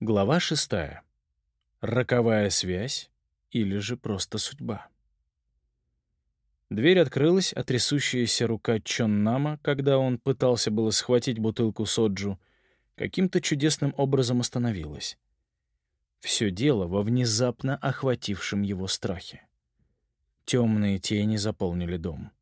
Глава 6. Роковая связь или же просто судьба. Дверь открылась, а трясущаяся рука Чоннама, когда он пытался было схватить бутылку соджу, каким-то чудесным образом остановилась. Все дело во внезапно охватившем его страхе. Темные тени заполнили дом.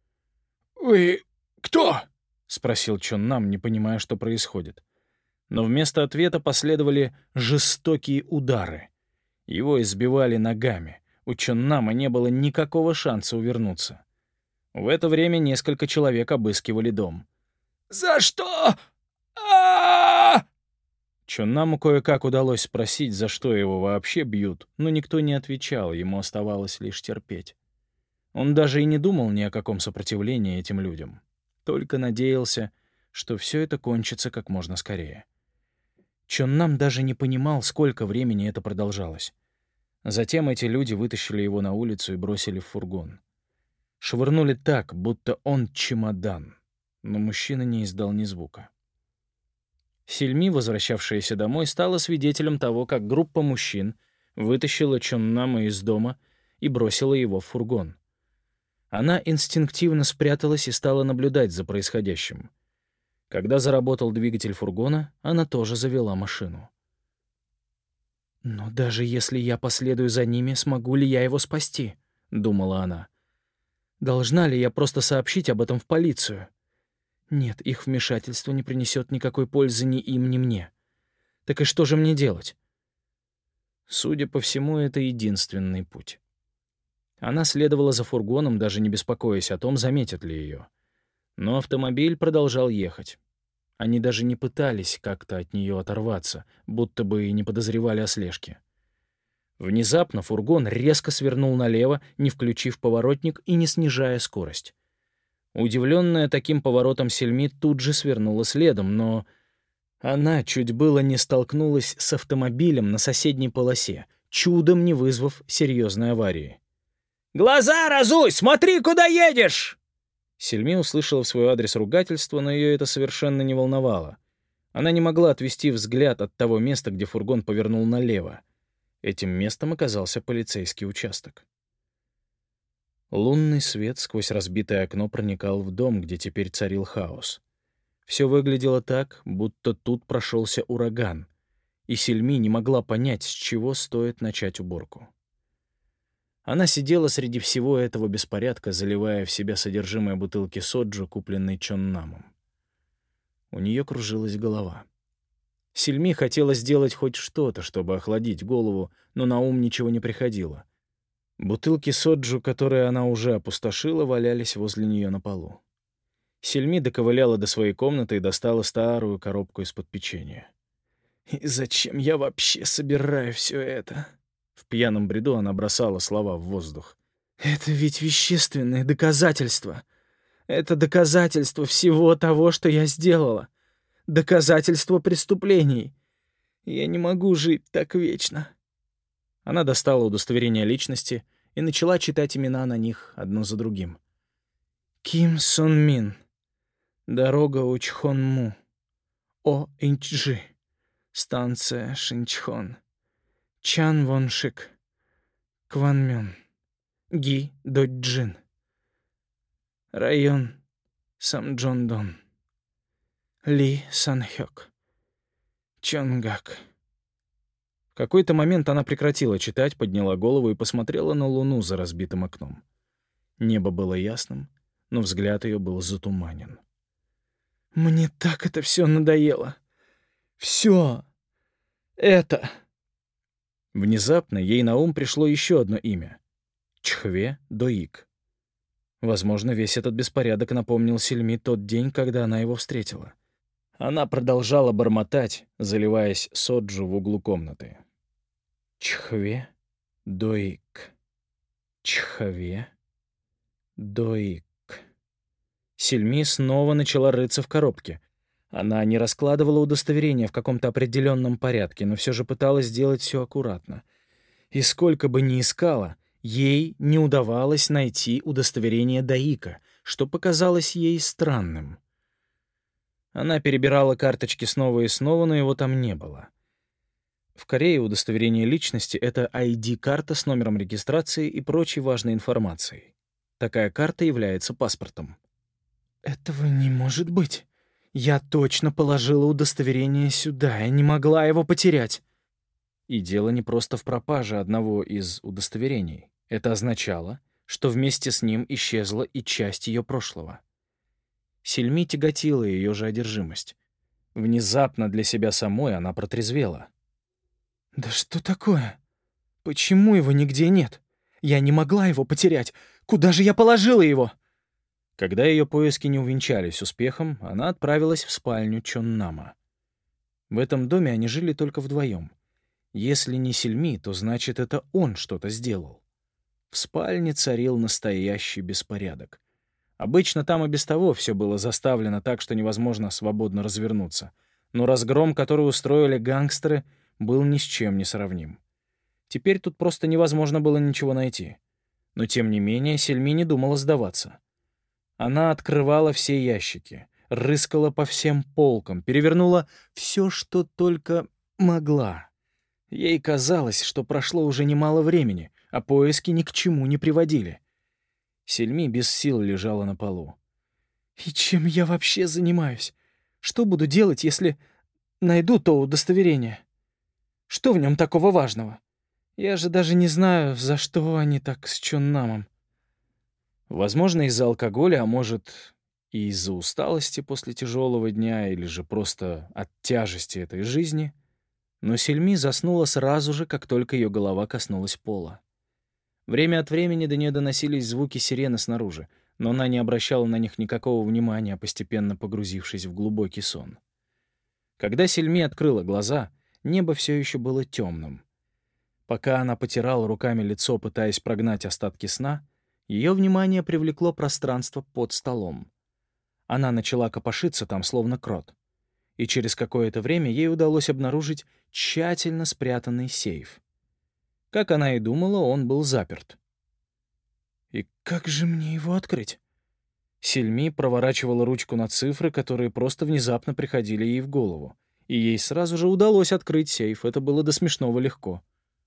«Вы кто?» — спросил Чоннам, не понимая, что происходит. Но вместо ответа последовали жестокие удары. Его избивали ногами. У Чоннама не было никакого шанса увернуться. В это время несколько человек обыскивали дом. «За что? А-а-а!» Чоннаму кое-как удалось спросить, за что его вообще бьют, но никто не отвечал, ему оставалось лишь терпеть. Он даже и не думал ни о каком сопротивлении этим людям. Только надеялся, что все это кончится как можно скорее. Чоннам даже не понимал, сколько времени это продолжалось. Затем эти люди вытащили его на улицу и бросили в фургон. Швырнули так, будто он чемодан, но мужчина не издал ни звука. Сильми, возвращавшаяся домой, стала свидетелем того, как группа мужчин вытащила Чоннама из дома и бросила его в фургон. Она инстинктивно спряталась и стала наблюдать за происходящим. Когда заработал двигатель фургона, она тоже завела машину. «Но даже если я последую за ними, смогу ли я его спасти?» — думала она. «Должна ли я просто сообщить об этом в полицию? Нет, их вмешательство не принесет никакой пользы ни им, ни мне. Так и что же мне делать?» Судя по всему, это единственный путь. Она следовала за фургоном, даже не беспокоясь о том, заметят ли ее. Но автомобиль продолжал ехать. Они даже не пытались как-то от нее оторваться, будто бы и не подозревали о слежке. Внезапно фургон резко свернул налево, не включив поворотник и не снижая скорость. Удивленная таким поворотом Сельми тут же свернула следом, но она чуть было не столкнулась с автомобилем на соседней полосе, чудом не вызвав серьезной аварии. «Глаза разуй! Смотри, куда едешь!» Сельми услышала в свой адрес ругательство, но ее это совершенно не волновало. Она не могла отвести взгляд от того места, где фургон повернул налево. Этим местом оказался полицейский участок. Лунный свет сквозь разбитое окно проникал в дом, где теперь царил хаос. Все выглядело так, будто тут прошелся ураган, и Сельми не могла понять, с чего стоит начать уборку. Она сидела среди всего этого беспорядка, заливая в себя содержимое бутылки соджу, купленной Чоннамом. У нее кружилась голова. Сельми хотела сделать хоть что-то, чтобы охладить голову, но на ум ничего не приходило. Бутылки соджу, которые она уже опустошила, валялись возле нее на полу. Сельми доковыляла до своей комнаты и достала старую коробку из-под печенья. «И зачем я вообще собираю все это?» В пьяном бреду она бросала слова в воздух. «Это ведь вещественные доказательства. Это доказательство всего того, что я сделала. Доказательство преступлений. Я не могу жить так вечно». Она достала удостоверение личности и начала читать имена на них одно за другим. Ким Сон Мин. Дорога Учхон-Му. О Инчжи. Станция Шинчхон. Чан Вон Шик. Кванмён. Ги Доджин. Район Самджондон. Ли Санхёк. Чонгак. В какой-то момент она прекратила читать, подняла голову и посмотрела на луну за разбитым окном. Небо было ясным, но взгляд ее был затуманен. «Мне так это все надоело. Все это...» Внезапно ей на ум пришло еще одно имя — Чхве Доик. Возможно, весь этот беспорядок напомнил Сельми тот день, когда она его встретила. Она продолжала бормотать, заливаясь соджу в углу комнаты. Чхве Доик. Чхве Доик. Сельми снова начала рыться в коробке. Она не раскладывала удостоверения в каком-то определенном порядке, но все же пыталась сделать все аккуратно. И сколько бы ни искала, ей не удавалось найти удостоверение Даика, что показалось ей странным. Она перебирала карточки снова и снова, но его там не было. В Корее удостоверение личности — это ID-карта с номером регистрации и прочей важной информацией. Такая карта является паспортом. Этого не может быть. Я точно положила удостоверение сюда, я не могла его потерять. И дело не просто в пропаже одного из удостоверений. Это означало, что вместе с ним исчезла и часть ее прошлого. Сильми тяготила ее же одержимость. Внезапно для себя самой она протрезвела. Да что такое? Почему его нигде нет? Я не могла его потерять. Куда же я положила его? Когда ее поиски не увенчались успехом, она отправилась в спальню Чоннама. В этом доме они жили только вдвоем. Если не Сильми, то значит, это он что-то сделал. В спальне царил настоящий беспорядок. Обычно там и без того все было заставлено так, что невозможно свободно развернуться. Но разгром, который устроили гангстеры, был ни с чем не сравним. Теперь тут просто невозможно было ничего найти. Но тем не менее Сильми не думала сдаваться. Она открывала все ящики, рыскала по всем полкам, перевернула все, что только могла. Ей казалось, что прошло уже немало времени, а поиски ни к чему не приводили. Сильми без сил лежала на полу. И чем я вообще занимаюсь? Что буду делать, если найду то удостоверение? Что в нем такого важного? Я же даже не знаю, за что они так с Чоннамом. Возможно, из-за алкоголя, а может, и из-за усталости после тяжелого дня, или же просто от тяжести этой жизни. Но Сильми заснула сразу же, как только ее голова коснулась пола. Время от времени до нее доносились звуки сирены снаружи, но она не обращала на них никакого внимания, постепенно погрузившись в глубокий сон. Когда Сильми открыла глаза, небо все еще было темным. Пока она потирала руками лицо, пытаясь прогнать остатки сна, ее внимание привлекло пространство под столом. Она начала копошиться там, словно крот. И через какое-то время ей удалось обнаружить тщательно спрятанный сейф. Как она и думала, он был заперт. И как же мне его открыть? Сильми проворачивала ручку на цифры, которые просто внезапно приходили ей в голову. И ей сразу же удалось открыть сейф. Это было до смешного легко.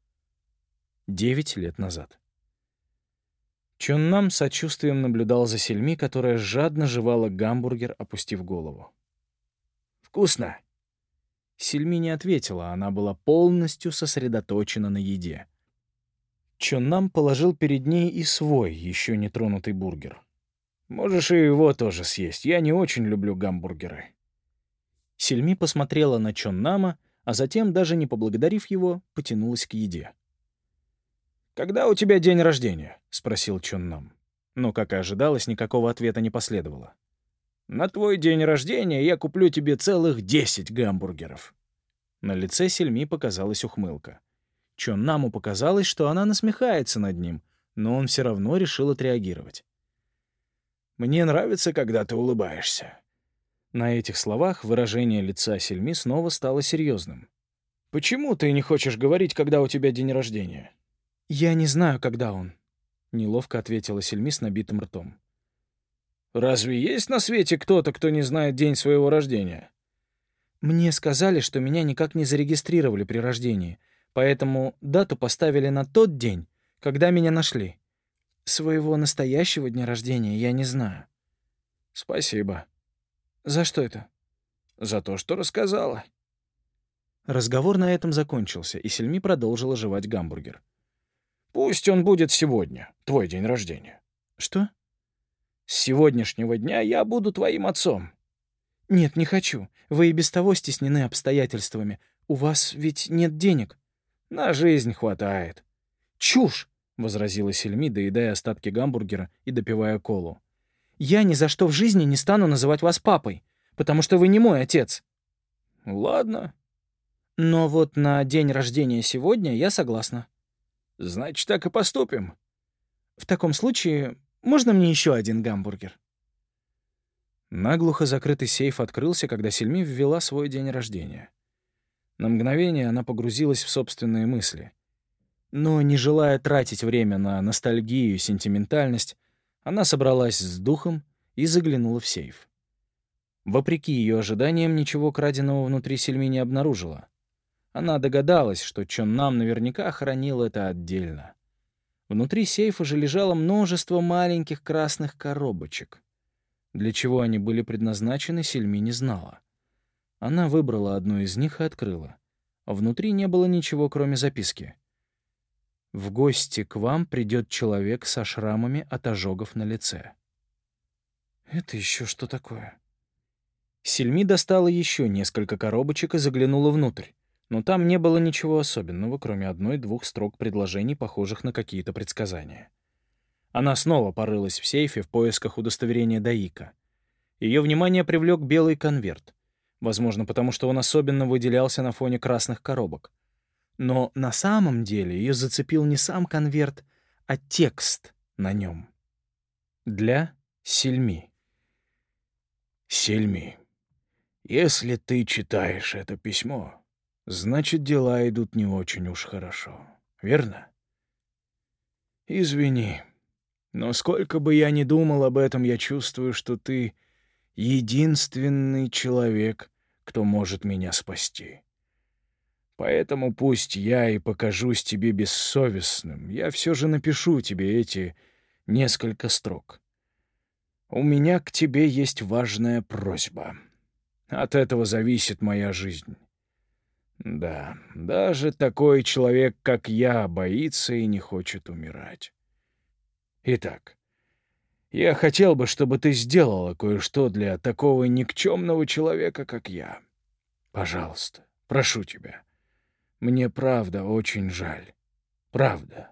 9 лет назад. Чоннам с сочувствием наблюдал за Сильми, которая жадно жевала гамбургер, опустив голову. «Вкусно!» Сильми не ответила, она была полностью сосредоточена на еде. Чоннам положил перед ней и свой, еще не тронутый бургер. «Можешь и его тоже съесть, я не очень люблю гамбургеры». Сильми посмотрела на Чоннама, а затем, даже не поблагодарив его, потянулась к еде. «Когда у тебя день рождения?» — спросил Чоннам. Но, как и ожидалось, никакого ответа не последовало. «На твой день рождения я куплю тебе целых 10 гамбургеров». На лице Сильми показалась ухмылка. Чоннаму показалось, что она насмехается над ним, но он все равно решил отреагировать. «Мне нравится, когда ты улыбаешься». На этих словах выражение лица Сильми снова стало серьезным. «Почему ты не хочешь говорить, когда у тебя день рождения?» «Я не знаю, когда он», — неловко ответила Сильми с набитым ртом. «Разве есть на свете кто-то, кто не знает день своего рождения?» «Мне сказали, что меня никак не зарегистрировали при рождении, поэтому дату поставили на тот день, когда меня нашли. Своего настоящего дня рождения я не знаю». «Спасибо». «За что это?» «За то, что рассказала». Разговор на этом закончился, и Сильми продолжила жевать гамбургер. «Пусть он будет сегодня, твой день рождения». «Что?» «С сегодняшнего дня я буду твоим отцом». «Нет, не хочу. Вы и без того стеснены обстоятельствами. У вас ведь нет денег». «На жизнь хватает». «Чушь!» — возразила Сильми, доедая остатки гамбургера и допивая колу. «Я ни за что в жизни не стану называть вас папой, потому что вы не мой отец». «Ладно». «Но вот на день рождения сегодня я согласна». «Значит, так и поступим». «В таком случае можно мне еще один гамбургер?» Наглухо закрытый сейф открылся, когда Сильми ввела свой день рождения. На мгновение она погрузилась в собственные мысли. Но, не желая тратить время на ностальгию и сентиментальность, она собралась с духом и заглянула в сейф. Вопреки ее ожиданиям, ничего краденого внутри Сильми не обнаружила. Она догадалась, что Чоннам наверняка хранил это отдельно. Внутри сейфа же лежало множество маленьких красных коробочек. Для чего они были предназначены, Сильми не знала. Она выбрала одну из них и открыла. Внутри не было ничего, кроме записки. «В гости к вам придет человек со шрамами от ожогов на лице». Это еще что такое? Сильми достала еще несколько коробочек и заглянула внутрь. Но там не было ничего особенного, кроме одной-двух строк предложений, похожих на какие-то предсказания. Она снова порылась в сейфе в поисках удостоверения Даика. Ее внимание привлек белый конверт. Возможно, потому что он особенно выделялся на фоне красных коробок. Но на самом деле ее зацепил не сам конверт, а текст на нем. Для Сильми. «Сильми, если ты читаешь это письмо, значит, дела идут не очень уж хорошо, верно? Извини, но сколько бы я ни думал об этом, я чувствую, что ты единственный человек, кто может меня спасти. Поэтому пусть я и покажусь тебе бессовестным, я все же напишу тебе эти несколько строк. У меня к тебе есть важная просьба. От этого зависит моя жизнь. Да, даже такой человек, как я, боится и не хочет умирать. Итак, я хотел бы, чтобы ты сделала кое-что для такого никчемного человека, как я. Пожалуйста, прошу тебя. Мне правда очень жаль. Правда.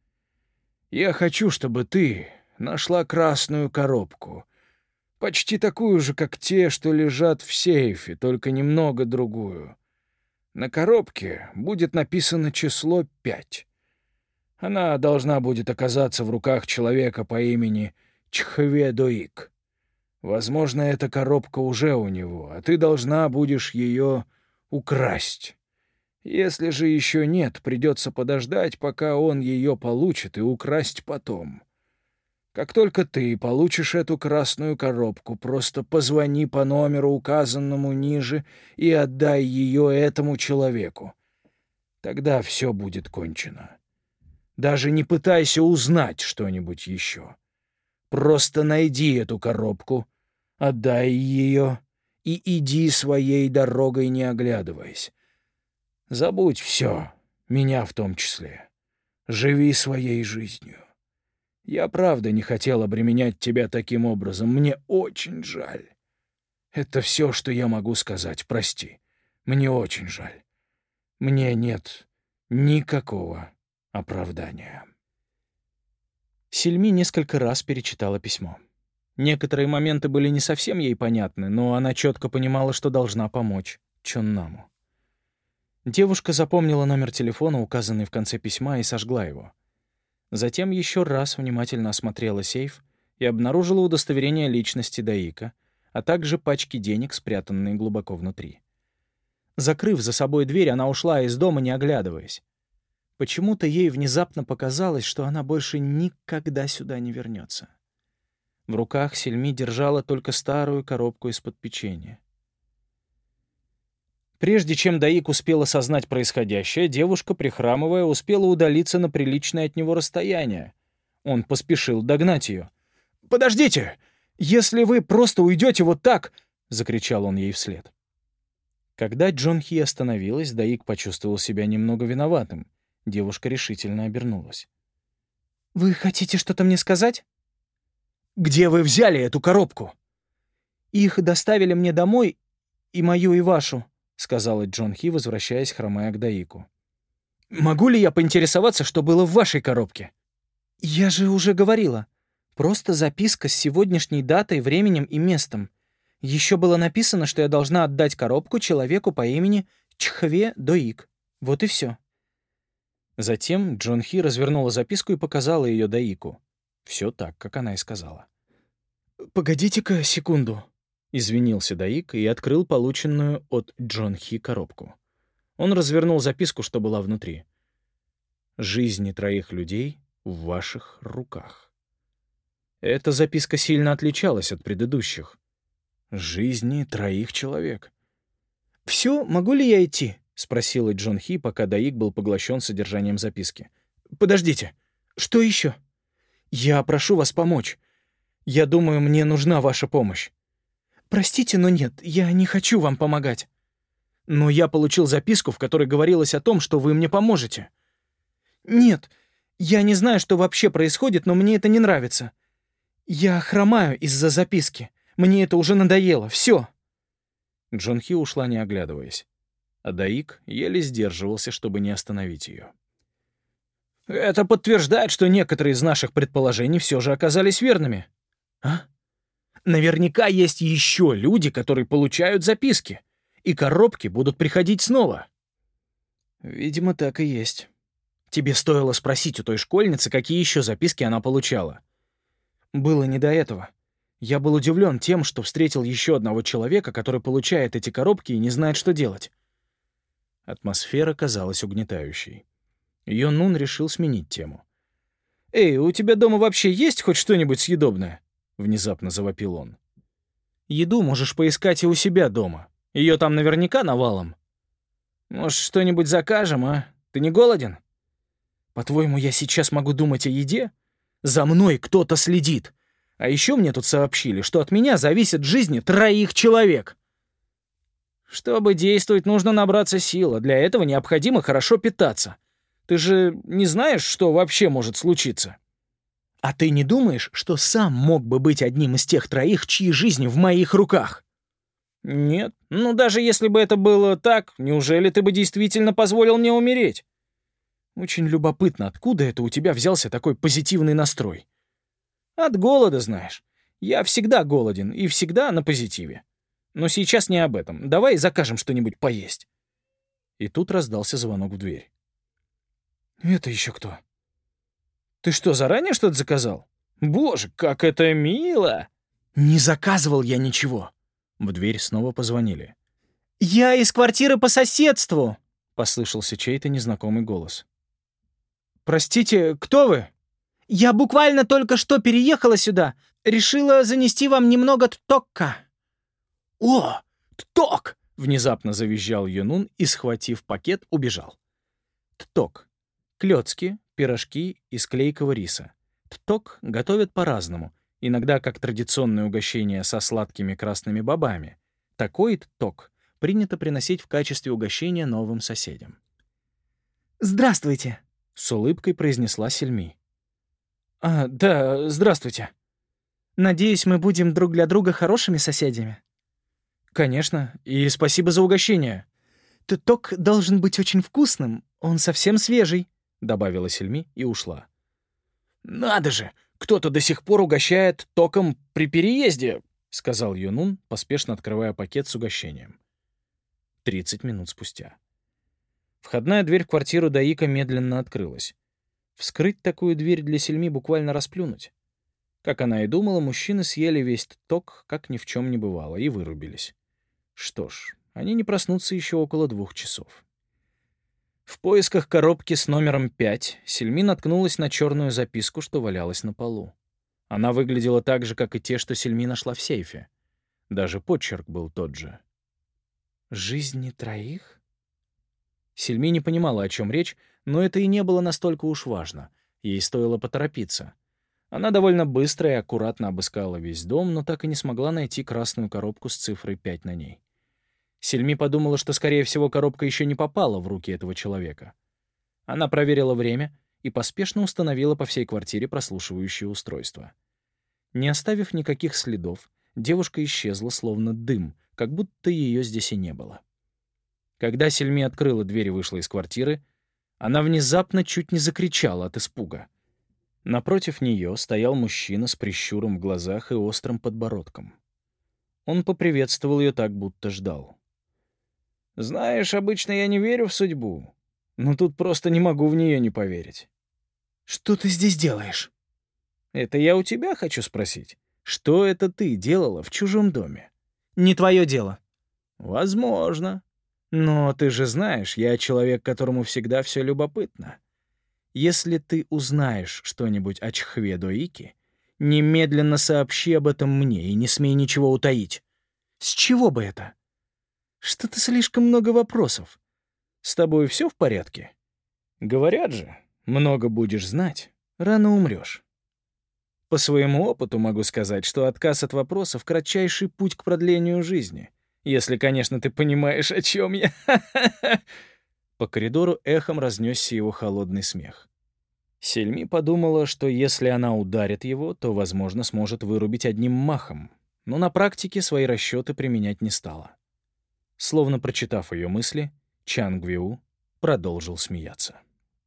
Я хочу, чтобы ты нашла красную коробку, почти такую же, как те, что лежат в сейфе, только немного другую. На коробке будет написано число 5. Она должна будет оказаться в руках человека по имени Чхве Доик. Возможно, эта коробка уже у него, а ты должна будешь ее украсть. Если же еще нет, придется подождать, пока он ее получит, и украсть потом. Как только ты получишь эту красную коробку, просто позвони по номеру, указанному ниже, и отдай ее этому человеку. Тогда все будет кончено. Даже не пытайся узнать что-нибудь еще. Просто найди эту коробку, отдай ее и иди своей дорогой, не оглядываясь. Забудь все, меня в том числе. Живи своей жизнью. Я правда не хотел обременять тебя таким образом. Мне очень жаль. Это все, что я могу сказать. Прости. Мне очень жаль. Мне нет никакого оправдания». Сильми несколько раз перечитала письмо. Некоторые моменты были не совсем ей понятны, но она четко понимала, что должна помочь Чоннаму. Девушка запомнила номер телефона, указанный в конце письма, и сожгла его. Затем еще раз внимательно осмотрела сейф и обнаружила удостоверение личности Даика, а также пачки денег, спрятанные глубоко внутри. Закрыв за собой дверь, она ушла из дома, не оглядываясь. Почему-то ей внезапно показалось, что она больше никогда сюда не вернется. В руках Сильми держала только старую коробку из-под печенья. Прежде чем Даик успел осознать происходящее, девушка, прихрамывая, успела удалиться на приличное от него расстояние. Он поспешил догнать ее. «Подождите! Если вы просто уйдете вот так!» — закричал он ей вслед. Когда Джон Хи остановилась, Даик почувствовал себя немного виноватым. Девушка решительно обернулась. «Вы хотите что-то мне сказать?» «Где вы взяли эту коробку?» «Их доставили мне домой, и мою, и вашу», — сказала Джон Хи, возвращаясь, хромая к Даику. «Могу ли я поинтересоваться, что было в вашей коробке?» «Я же уже говорила. Просто записка с сегодняшней датой, временем и местом. Еще было написано, что я должна отдать коробку человеку по имени Чхве Доик. Вот и все». Затем Джон Хи развернула записку и показала ее Даику. Все так, как она и сказала. «Погодите-ка секунду», — извинился Даик и открыл полученную от Джон Хи коробку. Он развернул записку, что была внутри. «Жизни 3 людей в ваших руках». Эта записка сильно отличалась от предыдущих. Жизни 3 человек. «Все, могу ли я идти?» — спросила Джон Хи, пока Даик был поглощен содержанием записки. «Подождите, что еще? Я прошу вас помочь. Я думаю, мне нужна ваша помощь. Простите, но нет, я не хочу вам помогать. Но я получил записку, в которой говорилось о том, что вы мне поможете. Нет, я не знаю, что вообще происходит, но мне это не нравится. Я хромаю из-за записки. Мне это уже надоело. Все. Джон Хи ушла, не оглядываясь. А Даик еле сдерживался, чтобы не остановить ее. Это подтверждает, что некоторые из наших предположений все же оказались верными. А? Наверняка есть еще люди, которые получают записки, и коробки будут приходить снова. Видимо, так и есть. Тебе стоило спросить у той школьницы, какие еще записки она получала. Было не до этого. Я был удивлен тем, что встретил еще одного человека, который получает эти коробки и не знает, что делать. Атмосфера казалась угнетающей. Йонун решил сменить тему. «Эй, у тебя дома вообще есть хоть что-нибудь съедобное?» — внезапно завопил он. «Еду можешь поискать и у себя дома. Ее там наверняка навалом. Может, что-нибудь закажем, а? Ты не голоден? По-твоему, я сейчас могу думать о еде? За мной кто-то следит. А еще мне тут сообщили, что от меня зависит жизни 3 человек. Чтобы действовать, нужно набраться сил, а для этого необходимо хорошо питаться. Ты же не знаешь, что вообще может случиться? А ты не думаешь, что сам мог бы быть одним из тех 3, чьи жизни в моих руках? Нет. Ну, даже если бы это было так, неужели ты бы действительно позволил мне умереть? Очень любопытно, откуда это у тебя взялся такой позитивный настрой? От голода, знаешь. Я всегда голоден и всегда на позитиве. Но сейчас не об этом. Давай закажем что-нибудь поесть. И тут раздался звонок в дверь. «Это еще кто? Ты что, заранее что-то заказал? Боже, как это мило!» «Не заказывал я ничего». В дверь снова позвонили. «Я из квартиры по соседству», — послышался чей-то незнакомый голос. «Простите, кто вы?» «Я буквально только что переехала сюда. Решила занести вам немного ттокка». «О, тток!» — внезапно завизжал Юнун и, схватив пакет, убежал. Тток. Клёцки, пирожки из клейкого риса. Тток готовят по-разному, иногда как традиционное угощение со сладкими красными бобами. Такой тток принято приносить в качестве угощения новым соседям. «Здравствуйте», — с улыбкой произнесла Сельми. Да, здравствуйте. Надеюсь, мы будем друг для друга хорошими соседями?» «Конечно, и спасибо за угощение». «Тток должен быть очень вкусным, он совсем свежий», — добавила Сельми и ушла. «Надо же, кто-то до сих пор угощает током при переезде», — сказал Юнун, поспешно открывая пакет с угощением. 30 минут спустя. Входная дверь в квартиру Даика медленно открылась. Вскрыть такую дверь для Сельми буквально расплюнуть. Как она и думала, мужчины съели весь ток, как ни в чем не бывало, и вырубились. Что ж, они не проснутся еще около 2 часов. В поисках коробки с номером 5 Сельми наткнулась на черную записку, что валялась на полу. Она выглядела так же, как и те, что Сельми нашла в сейфе. Даже почерк был тот же. «Жизни 3?» Сельми не понимала, о чем речь, но это и не было настолько уж важно. Ей стоило поторопиться. Она довольно быстро и аккуратно обыскала весь дом, но так и не смогла найти красную коробку с цифрой 5 на ней. Сельми подумала, что, скорее всего, коробка еще не попала в руки этого человека. Она проверила время и поспешно установила по всей квартире прослушивающее устройство. Не оставив никаких следов, девушка исчезла, словно дым, как будто ее здесь и не было. Когда Сельми открыла дверь и вышла из квартиры, она внезапно чуть не закричала от испуга. Напротив нее стоял мужчина с прищуром в глазах и острым подбородком. Он поприветствовал ее так, будто ждал. «Знаешь, обычно я не верю в судьбу, но тут просто не могу в нее не поверить». «Что ты здесь делаешь?» «Это я у тебя хочу спросить. Что это ты делала в чужом доме?» «Не твое дело». «Возможно. Но ты же знаешь, я человек, которому всегда все любопытно. Если ты узнаешь что-нибудь о Чхве Доики, немедленно сообщи об этом мне и не смей ничего утаить». «С чего бы это?» «Что-то слишком много вопросов. С тобой все в порядке? Говорят же, много будешь знать, рано умрешь. По своему опыту могу сказать, что отказ от вопросов — кратчайший путь к продлению жизни. Если, конечно, ты понимаешь, о чем я. По коридору эхом разнесся его холодный смех. Сельми подумала, что если она ударит его, то, возможно, сможет вырубить одним махом, но на практике свои расчеты применять не стала. Словно прочитав ее мысли, Чан Гвиу продолжил смеяться.